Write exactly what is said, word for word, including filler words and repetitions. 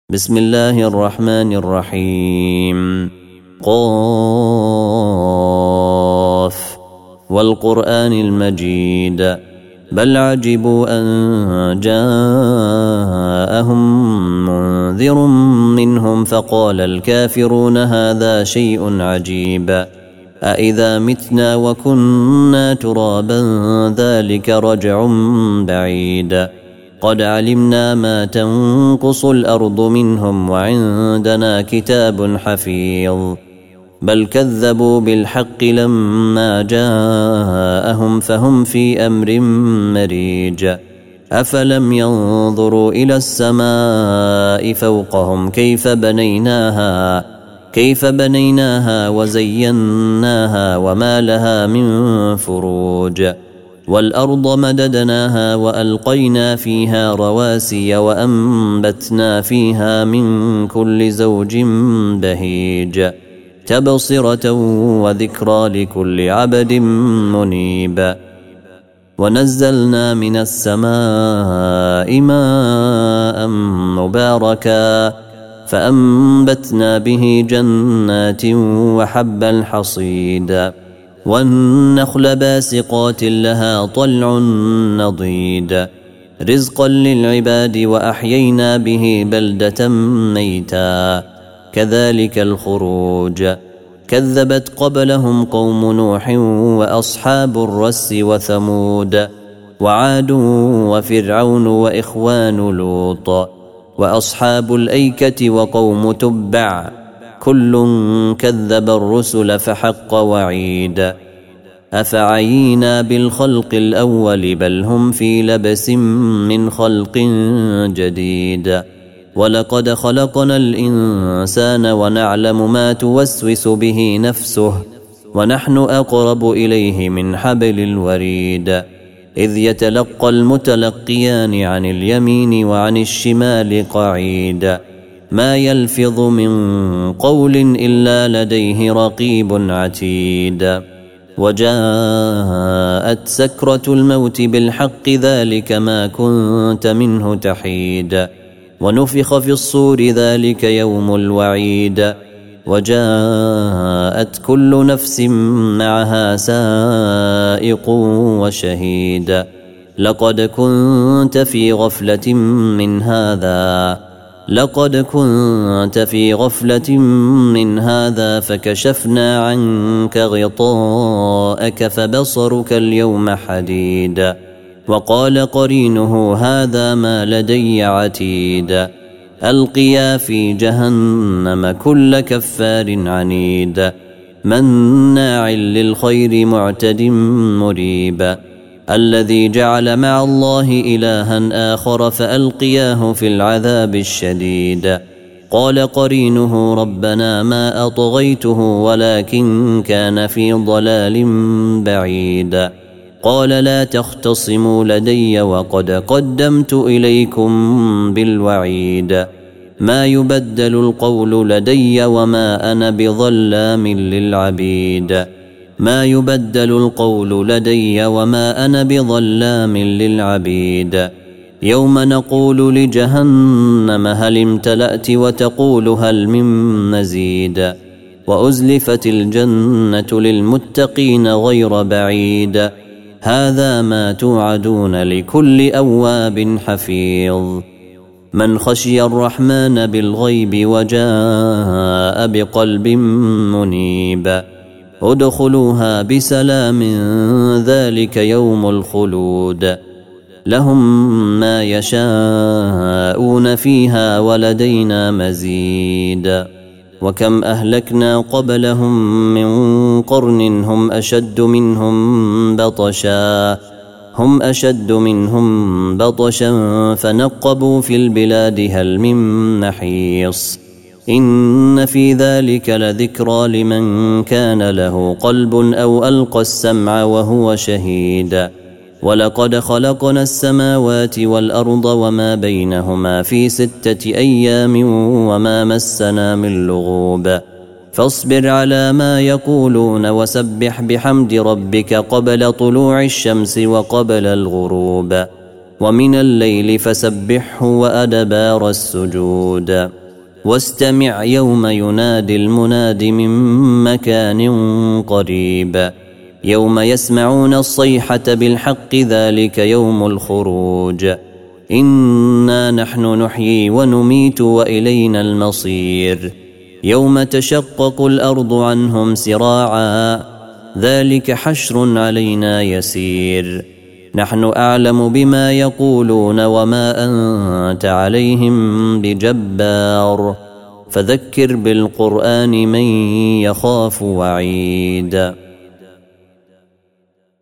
بسم الله الرحمن الرحيم. قاف والقرآن المجيد بل عجبوا أن جاءهم منذر منهم فقال الكافرون هذا شيء عجيب أإذا متنا وكنا ترابا ذلك رجع بعيد قد علمنا ما تنقص الأرض منهم وعندنا كتاب حفيظ بل كذبوا بالحق لما جاءهم فهم في أمر مريج أفلم ينظروا إلى السماء فوقهم كيف بنيناها كيف بنيناها وزيناها وما لها من فروج والأرض مددناها وألقينا فيها رواسي وأنبتنا فيها من كل زوج بهيج تبصرة وذكرى لكل عبد منيب ونزلنا من السماء ماء مباركا فأنبتنا به جنات وحب الحصيد والنخل باسقات لها طلع نضيد رزقا للعباد وأحيينا به بلدة ميتا كذلك الخروج كذبت قبلهم قوم نوح وأصحاب الرس وثمود وعاد وفرعون وإخوان لوط وأصحاب الأيكة وقوم تبع كل كذب الرسل فحق وعيد أفعينا بالخلق الأول بل هم في لبس من خلق جديد ولقد خلقنا الإنسان ونعلم ما توسوس به نفسه ونحن أقرب إليه من حبل الوريد إذ يتلقى المتلقيان عن اليمين وعن الشمال قعيد ما يلفظ من قول إلا لديه رقيب عتيد وجاءت سكرة الموت بالحق ذلك ما كنت منه تحيد ونفخ في الصور ذلك يوم الوعيد وجاءت كل نفس معها سائق وشهيد لقد كنت في غفلة من هذا لقد كنت في غفلة من هذا فكشفنا عنك غطاءك فبصرك اليوم حديد وقال قرينه هذا ما لدي عتيد ألقيا في جهنم كل كفار عنيد مناع للخير معتد مريب الذي جعل مع الله إلها آخر فألقياه في العذاب الشديد قال قرينه ربنا ما أطغيته ولكن كان في ضلال بعيد قال لا تختصموا لدي وقد قدمت إليكم بالوعيد ما يبدل القول لدي وما أنا بظلام للعبيد ما يبدل القول لدي وما أنا بظلام للعبيد يوم نقول لجهنم هل امتلأت وتقول هل من مزيد وأزلفت الجنة للمتقين غير بعيد هذا ما توعدون لكل أواب حفيظ من خشي الرحمن بالغيب وجاء بقلب منيب ادخلوها بسلام ذلك يوم الخلود لهم ما يشاءون فيها ولدينا مزيد وكم أهلكنا قبلهم من قرن هم أشد منهم بطشا هم أشد منهم بطشا فنقبوا في البلاد هل من محيص إن في ذلك لذكرى لمن كان له قلب أو ألقى السمع وهو شهيد ولقد خلقنا السماوات والأرض وما بينهما في ستة أيام وما مسنا من لغوب فاصبر على ما يقولون وسبح بحمد ربك قبل طلوع الشمس وقبل الغروب ومن الليل فسبحه وأدبار السجود واستمع يوم ينادي المناد من مكان قريب يوم يسمعون الصيحة بالحق ذلك يوم الخروج إنا نحن نحيي ونميت وإلينا المصير يوم تشقق الأرض عنهم سراعا ذلك حشر علينا يسير نحن أعلم بما يقولون وما أنت عليهم بجبار فذكر بالقرآن من يخاف وعيد